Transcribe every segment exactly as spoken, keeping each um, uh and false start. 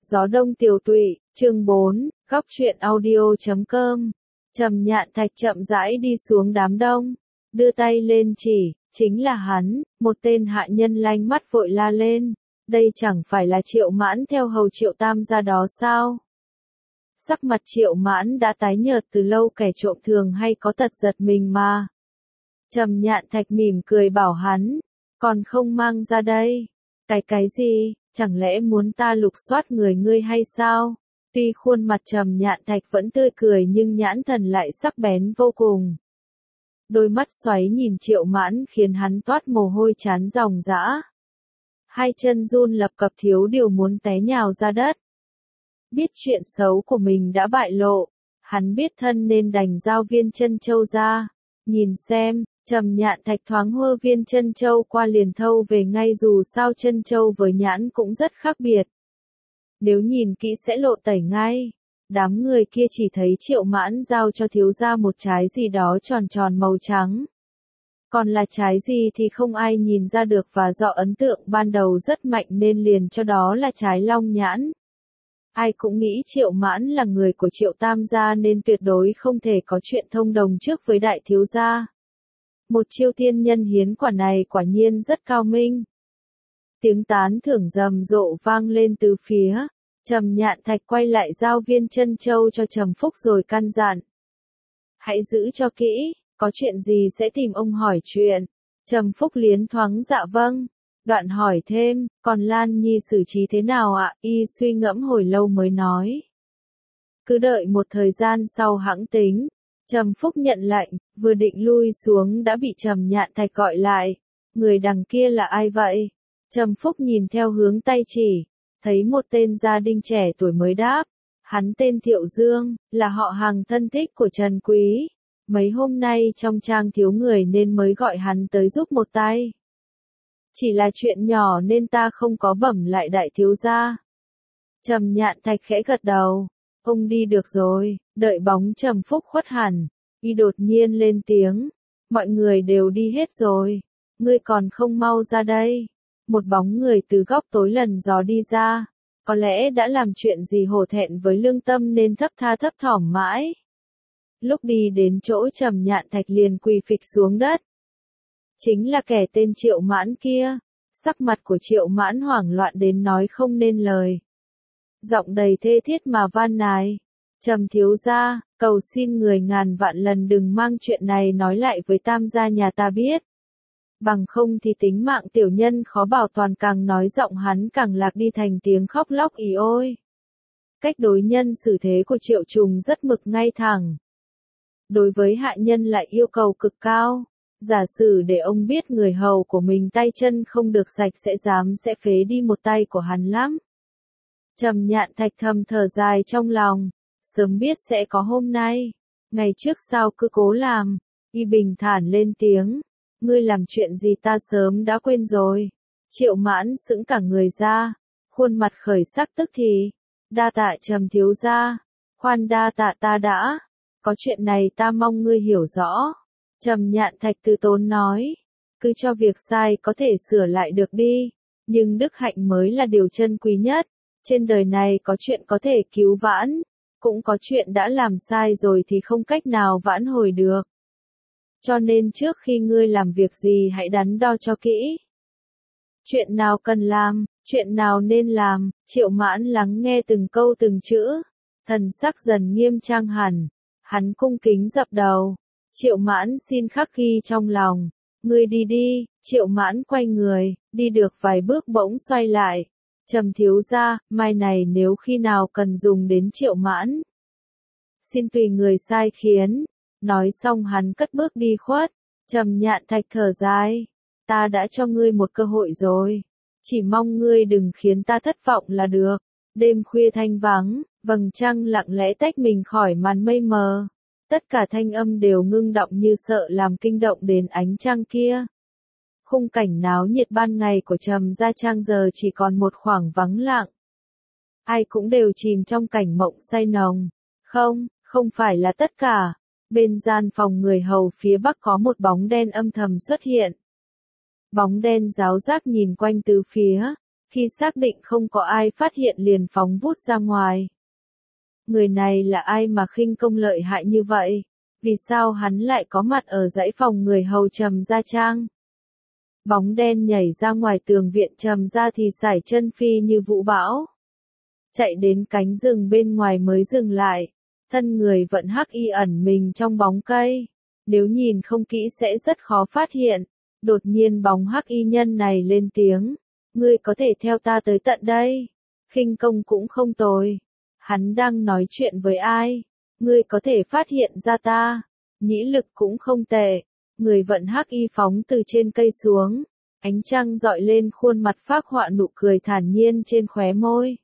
Gió đông tiểu tụy, chương bốn, góc truyện audio chấm com. Trầm Nhạn Thạch chậm rãi đi xuống đám đông, đưa tay lên chỉ, chính là hắn, một tên hạ nhân lanh mắt vội la lên, đây chẳng phải là Triệu Mãn theo hầu Triệu Tam gia đó sao? Sắc mặt Triệu Mãn đã tái nhợt từ lâu, kẻ trộm thường hay có tật giật mình mà. Trầm Nhạn Thạch mỉm cười bảo hắn, còn không mang ra đây. Cái cái gì, chẳng lẽ muốn ta lục soát người ngươi hay sao? Tuy khuôn mặt Trầm Nhạn Thạch vẫn tươi cười nhưng nhãn thần lại sắc bén vô cùng. Đôi mắt xoáy nhìn Triệu Mãn khiến hắn toát mồ hôi chán ròng rã. Hai chân run lập cập thiếu điều muốn té nhào ra đất. Biết chuyện xấu của mình đã bại lộ, hắn biết thân nên đành giao viên chân châu ra. Nhìn xem, Trầm Nhạn Thạch thoáng hơ viên chân châu qua liền thâu về ngay, dù sao chân châu với nhãn cũng rất khác biệt. Nếu nhìn kỹ sẽ lộ tẩy ngay. Đám người kia chỉ thấy Triệu Mãn giao cho thiếu gia một trái gì đó tròn tròn màu trắng. Còn là trái gì thì không ai nhìn ra được, và do ấn tượng ban đầu rất mạnh nên liền cho đó là trái long nhãn. Ai cũng nghĩ Triệu Mãn là người của Triệu Tam gia nên tuyệt đối không thể có chuyện thông đồng trước với đại thiếu gia. Một chiêu tiên nhân hiến quả này quả nhiên rất cao minh. Tiếng tán thưởng rầm rộ vang lên từ phía. Trầm Nhạn Thạch quay lại giao viên chân châu cho Trầm Phúc rồi căn dặn. Hãy giữ cho kỹ, có chuyện gì sẽ tìm ông hỏi chuyện. Trầm Phúc liến thoáng dạ vâng. Đoạn hỏi thêm, còn Lan Nhi xử trí thế nào ạ? Y suy ngẫm hồi lâu mới nói. Cứ đợi một thời gian sau hẵng tính. Trầm Phúc nhận lệnh, vừa định lui xuống đã bị Trầm Nhạn Thạch gọi lại. Người đằng kia là ai vậy? Trầm Phúc nhìn theo hướng tay chỉ, thấy một tên gia đình trẻ tuổi mới đáp. Hắn tên Thiệu Dương, là họ hàng thân thích của Trần Quý. Mấy hôm nay trong trang thiếu người nên mới gọi hắn tới giúp một tay. Chỉ là chuyện nhỏ nên ta không có bẩm lại đại thiếu gia. Trầm Nhạn Thạch khẽ gật đầu. Ông đi được rồi. Đợi bóng Trầm Phúc khuất hẳn, y đột nhiên lên tiếng. Mọi người đều đi hết rồi. Ngươi còn không mau ra đây. Một bóng người từ góc tối lần gió đi ra. Có lẽ đã làm chuyện gì hổ thẹn với lương tâm nên thấp tha thấp thỏm mãi. Lúc đi đến chỗ Trầm Nhạn Thạch liền quỳ phịch xuống đất. Chính là kẻ tên Triệu Mãn kia. Sắc mặt của Triệu Mãn hoảng loạn đến nói không nên lời. Giọng đầy thê thiết mà van nài. Trầm thiếu gia, cầu xin người ngàn vạn lần đừng mang chuyện này nói lại với Tam gia nhà ta biết. Bằng không thì tính mạng tiểu nhân khó bảo toàn. Càng nói giọng hắn càng lạc đi thành tiếng khóc lóc ì ôi. Cách đối nhân xử thế của Triệu Trùng rất mực ngay thẳng. Đối với hạ nhân lại yêu cầu cực cao. Giả sử để ông biết người hầu của mình tay chân không được sạch sẽ dám sẽ phế đi một tay của hắn lắm. Trầm Nhạn Thạch thầm thở dài trong lòng. Sớm biết sẽ có hôm nay. Ngày trước sao cứ cố làm. Y bình thản lên tiếng. Ngươi làm chuyện gì ta sớm đã quên rồi. Triệu Mãn sững cả người ra. Khuôn mặt khởi sắc tức thì. Đa tạ Trầm thiếu gia. Khoan đa tạ ta đã. Có chuyện này ta mong ngươi hiểu rõ. Trầm Nhạn Thạch từ tốn nói. Cứ cho việc sai có thể sửa lại được đi. Nhưng đức hạnh mới là điều chân quý nhất. Trên đời này có chuyện có thể cứu vãn. Cũng có chuyện đã làm sai rồi thì không cách nào vãn hồi được. Cho nên trước khi ngươi làm việc gì hãy đắn đo cho kỹ. Chuyện nào cần làm, chuyện nào nên làm. Triệu Mãn lắng nghe từng câu từng chữ. Thần sắc dần nghiêm trang hẳn. Hắn cung kính dập đầu. Triệu Mãn xin khắc ghi trong lòng. Ngươi đi đi. Triệu Mãn quay người, đi được vài bước bỗng xoay lại. Trầm thiếu gia, mai này nếu khi nào cần dùng đến Triệu Mãn. Xin tùy người sai khiến. Nói xong hắn cất bước đi khuất. Trầm Nhạn Thạch thở dài. Ta đã cho ngươi một cơ hội rồi. Chỉ mong ngươi đừng khiến ta thất vọng là được. Đêm khuya thanh vắng, vầng trăng lặng lẽ tách mình khỏi màn mây mờ. Tất cả thanh âm đều ngưng động như sợ làm kinh động đến ánh trăng kia. Khung cảnh náo nhiệt ban ngày của Trầm gia trang giờ chỉ còn một khoảng vắng lặng. Ai cũng đều chìm trong cảnh mộng say nồng. Không, không phải là tất cả. Bên gian phòng người hầu phía bắc có một bóng đen âm thầm xuất hiện. Bóng đen ráo rác nhìn quanh từ phía. Khi xác định không có ai phát hiện liền phóng vút ra ngoài. Người này là ai mà khinh công lợi hại như vậy? Vì sao hắn lại có mặt ở dãy phòng người hầu Trầm Gia Trang? Bóng đen nhảy ra ngoài tường viện Trầm Gia thì sải chân phi như vũ bão. Chạy đến cánh rừng bên ngoài mới dừng lại. Thân người vẫn hắc y ẩn mình trong bóng cây. Nếu nhìn không kỹ sẽ rất khó phát hiện. Đột nhiên bóng hắc y nhân này lên tiếng. Ngươi có thể theo ta tới tận đây. Khinh công cũng không tồi. Hắn đang nói chuyện với ai? Ngươi có thể phát hiện ra ta. Nhĩ lực cũng không tệ. Người vận hắc y phóng từ trên cây xuống. Ánh trăng dọi lên khuôn mặt phác họa nụ cười thản nhiên trên khóe môi.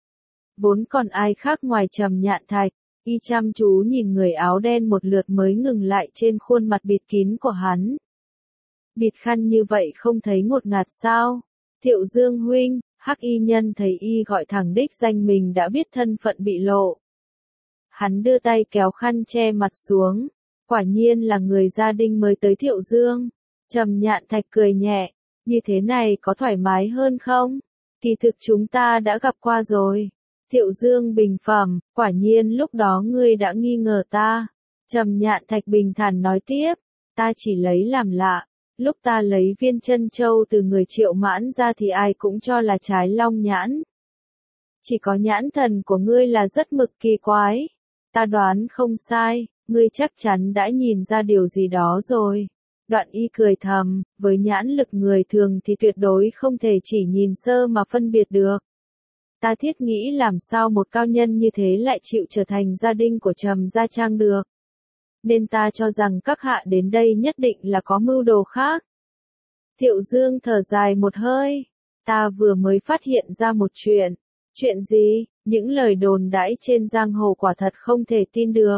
Vốn còn ai khác ngoài Trầm Nhạn Thạch, y chăm chú nhìn người áo đen một lượt mới ngừng lại trên khuôn mặt bịt kín của hắn. Bịt khăn như vậy không thấy ngột ngạt sao? Thiệu Dương huynh, hắc y nhân thấy y gọi thẳng đích danh mình đã biết thân phận bị lộ. Hắn đưa tay kéo khăn che mặt xuống, quả nhiên là người gia đình mới tới Thiệu Dương. Trầm Nhạn Thạch cười nhẹ, như thế này có thoải mái hơn không? Kỳ thực chúng ta đã gặp qua rồi. Thiệu Dương bình phẩm, quả nhiên lúc đó ngươi đã nghi ngờ ta. Trầm Nhạn Thạch bình thản nói tiếp, ta chỉ lấy làm lạ. Lúc ta lấy viên chân châu từ người Triệu Mãn ra thì ai cũng cho là trái long nhãn. Chỉ có nhãn thần của ngươi là rất mực kỳ quái. Ta đoán không sai, ngươi chắc chắn đã nhìn ra điều gì đó rồi. Đoạn y cười thầm, với nhãn lực người thường thì tuyệt đối không thể chỉ nhìn sơ mà phân biệt được. Ta thiết nghĩ làm sao một cao nhân như thế lại chịu trở thành gia đình của Trầm Gia Trang được. Nên ta cho rằng các hạ đến đây nhất định là có mưu đồ khác. Thiệu Dương thở dài một hơi. Ta vừa mới phát hiện ra một chuyện. Chuyện gì? Những lời đồn đãi trên giang hồ quả thật không thể tin được.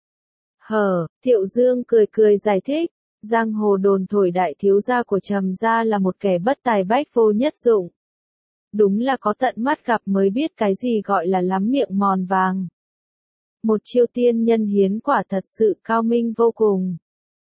Hờ, Thiệu Dương cười cười giải thích. Giang hồ đồn thổi đại thiếu gia của Trầm Gia là một kẻ bất tài bách vô nhất dụng. Đúng là có tận mắt gặp mới biết cái gì gọi là lắm miệng mòn vàng. Một chiêu tiên nhân hiến quả thật sự cao minh vô cùng.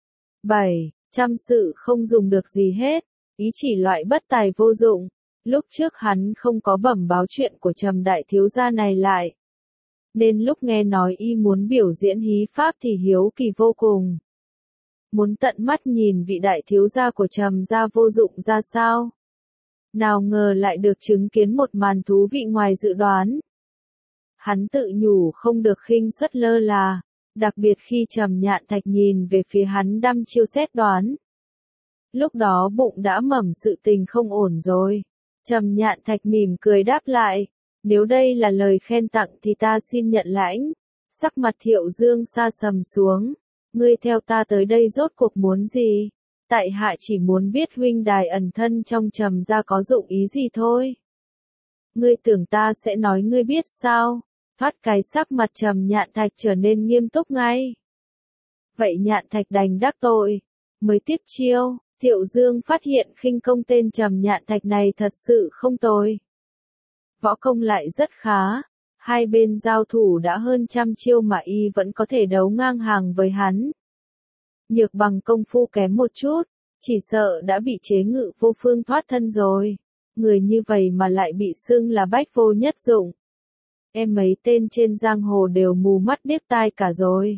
bảy. Trăm sự không dùng được gì hết, ý chỉ loại bất tài vô dụng. Lúc trước hắn không có bẩm báo chuyện của Trầm đại thiếu gia này lại. Nên lúc nghe nói y muốn biểu diễn hí pháp thì hiếu kỳ vô cùng. Muốn tận mắt nhìn vị đại thiếu gia của Trầm gia vô dụng ra sao. Nào ngờ lại được chứng kiến một màn thú vị ngoài dự đoán. Hắn tự nhủ không được khinh suất lơ là, đặc biệt khi Trầm Nhạn Thạch nhìn về phía hắn đăm chiêu xét đoán. Lúc đó bụng đã mẩm sự tình không ổn rồi. Trầm Nhạn Thạch mỉm cười đáp lại, nếu đây là lời khen tặng thì ta xin nhận lãnh. Sắc mặt Thiệu Dương sa sầm xuống, ngươi theo ta tới đây rốt cuộc muốn gì? Tại hạ chỉ muốn biết huynh đài ẩn thân trong Trầm gia có dụng ý gì thôi. Ngươi tưởng ta sẽ nói ngươi biết sao? Thoát cái sắc mặt Trầm Nhạn Thạch trở nên nghiêm túc ngay. Vậy Nhạn Thạch đành đắc tội, mới tiếp chiêu. Thiệu Dương phát hiện khinh công tên Trầm Nhạn Thạch này thật sự không tồi. Võ công lại rất khá, hai bên giao thủ đã hơn trăm chiêu mà y vẫn có thể đấu ngang hàng với hắn. Nhược bằng công phu kém một chút, chỉ sợ đã bị chế ngự vô phương thoát thân rồi. Người như vậy mà lại bị xưng là bách vô nhất dụng. Em mấy tên trên giang hồ đều mù mắt điếc tai cả rồi.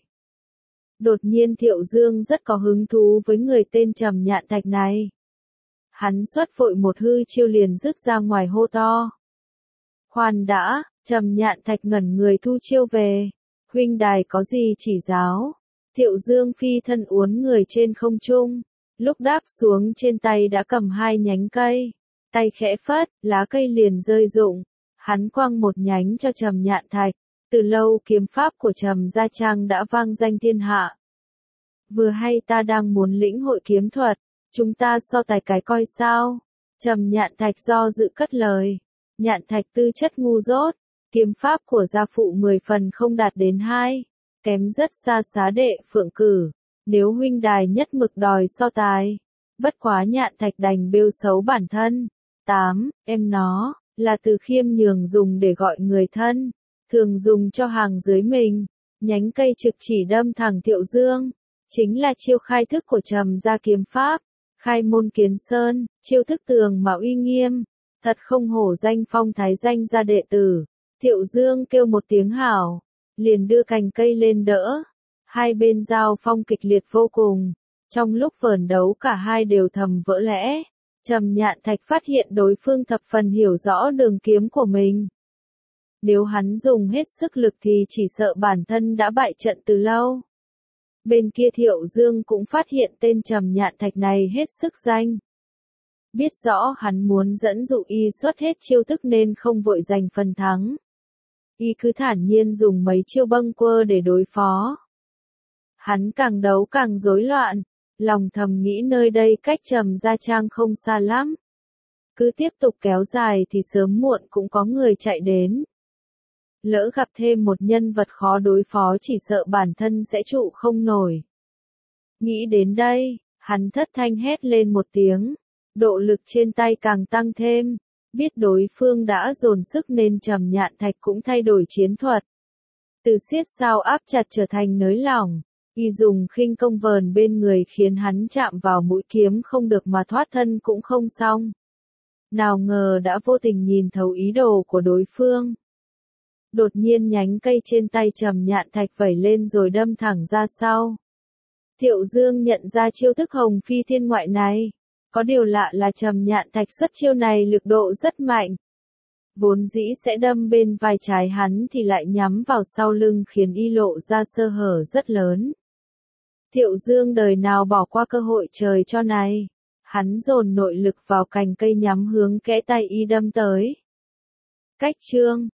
Đột nhiên Thiệu Dương rất có hứng thú với người tên Trầm Nhạn Thạch này. Hắn xuất vội một hư chiêu liền dứt ra ngoài hô to. Khoan đã, Trầm Nhạn Thạch ngẩn người thu chiêu về. Huynh đài có gì chỉ giáo? Thiệu Dương phi thân uốn người trên không trung. Lúc đáp xuống trên tay đã cầm hai nhánh cây. Tay khẽ phất, lá cây liền rơi rụng. Hắn quăng một nhánh cho Trầm Nhạn Thạch. Từ lâu kiếm pháp của Trầm Gia Trang đã vang danh thiên hạ. Vừa hay ta đang muốn lĩnh hội kiếm thuật, chúng ta so tài cái coi sao? Trầm Nhạn Thạch do dự cất lời. Nhạn Thạch tư chất ngu dốt, kiếm pháp của gia phụ mười phần không đạt đến hai, kém rất xa xá đệ Phượng Cử. Nếu huynh đài nhất mực đòi so tài, bất quá Nhạn Thạch đành bêu xấu bản thân. tám. Em nó, là từ khiêm nhường dùng để gọi người thân. Thường dùng cho hàng dưới mình, nhánh cây trực chỉ đâm thẳng Thiệu Dương, chính là chiêu khai thức của Trầm gia kiếm pháp, khai môn kiến sơn, chiêu thức tường mà uy nghiêm, Thật không hổ danh phong thái danh gia đệ tử. Thiệu Dương kêu một tiếng hảo, liền đưa cành cây lên đỡ. Hai bên giao phong kịch liệt vô cùng. Trong lúc vờn đấu cả hai đều thầm vỡ lẽ. Trầm Nhạn Thạch phát hiện đối phương thập phần hiểu rõ đường kiếm của mình. Nếu hắn dùng hết sức lực thì chỉ sợ bản thân đã bại trận từ lâu. Bên kia Thiệu Dương cũng phát hiện tên Trầm Nhạn Thạch này hết sức danh. Biết rõ hắn muốn dẫn dụ y xuất hết chiêu thức nên không vội giành phần thắng. Y cứ thản nhiên dùng mấy chiêu bâng quơ để đối phó. Hắn càng đấu càng rối loạn, lòng thầm nghĩ nơi đây cách Trầm Gia Trang không xa lắm. Cứ tiếp tục kéo dài thì sớm muộn cũng có người chạy đến. Lỡ gặp thêm một nhân vật khó đối phó chỉ sợ bản thân sẽ trụ không nổi. Nghĩ đến đây, hắn thất thanh hét lên một tiếng. Độ lực trên tay càng tăng thêm. Biết đối phương đã dồn sức nên Trầm Nhạn Thạch cũng thay đổi chiến thuật. Từ siết sao áp chặt trở thành nới lỏng. Y dùng khinh công vờn bên người khiến hắn chạm vào mũi kiếm không được mà thoát thân cũng không xong. Nào ngờ đã vô tình nhìn thấu ý đồ của đối phương. Đột nhiên nhánh cây trên tay Trầm Nhạn Thạch vẩy lên rồi đâm thẳng ra sau. Thiệu Dương nhận ra chiêu thức Hồng Phi Thiên Ngoại này. Có điều lạ là Trầm Nhạn Thạch xuất chiêu này lực độ rất mạnh. Vốn dĩ sẽ đâm bên vai trái hắn thì lại nhắm vào sau lưng khiến y lộ ra sơ hở rất lớn. Thiệu Dương đời nào bỏ qua cơ hội trời cho này. Hắn dồn nội lực vào cành cây nhắm hướng kẽ tay y đâm tới. Cách chương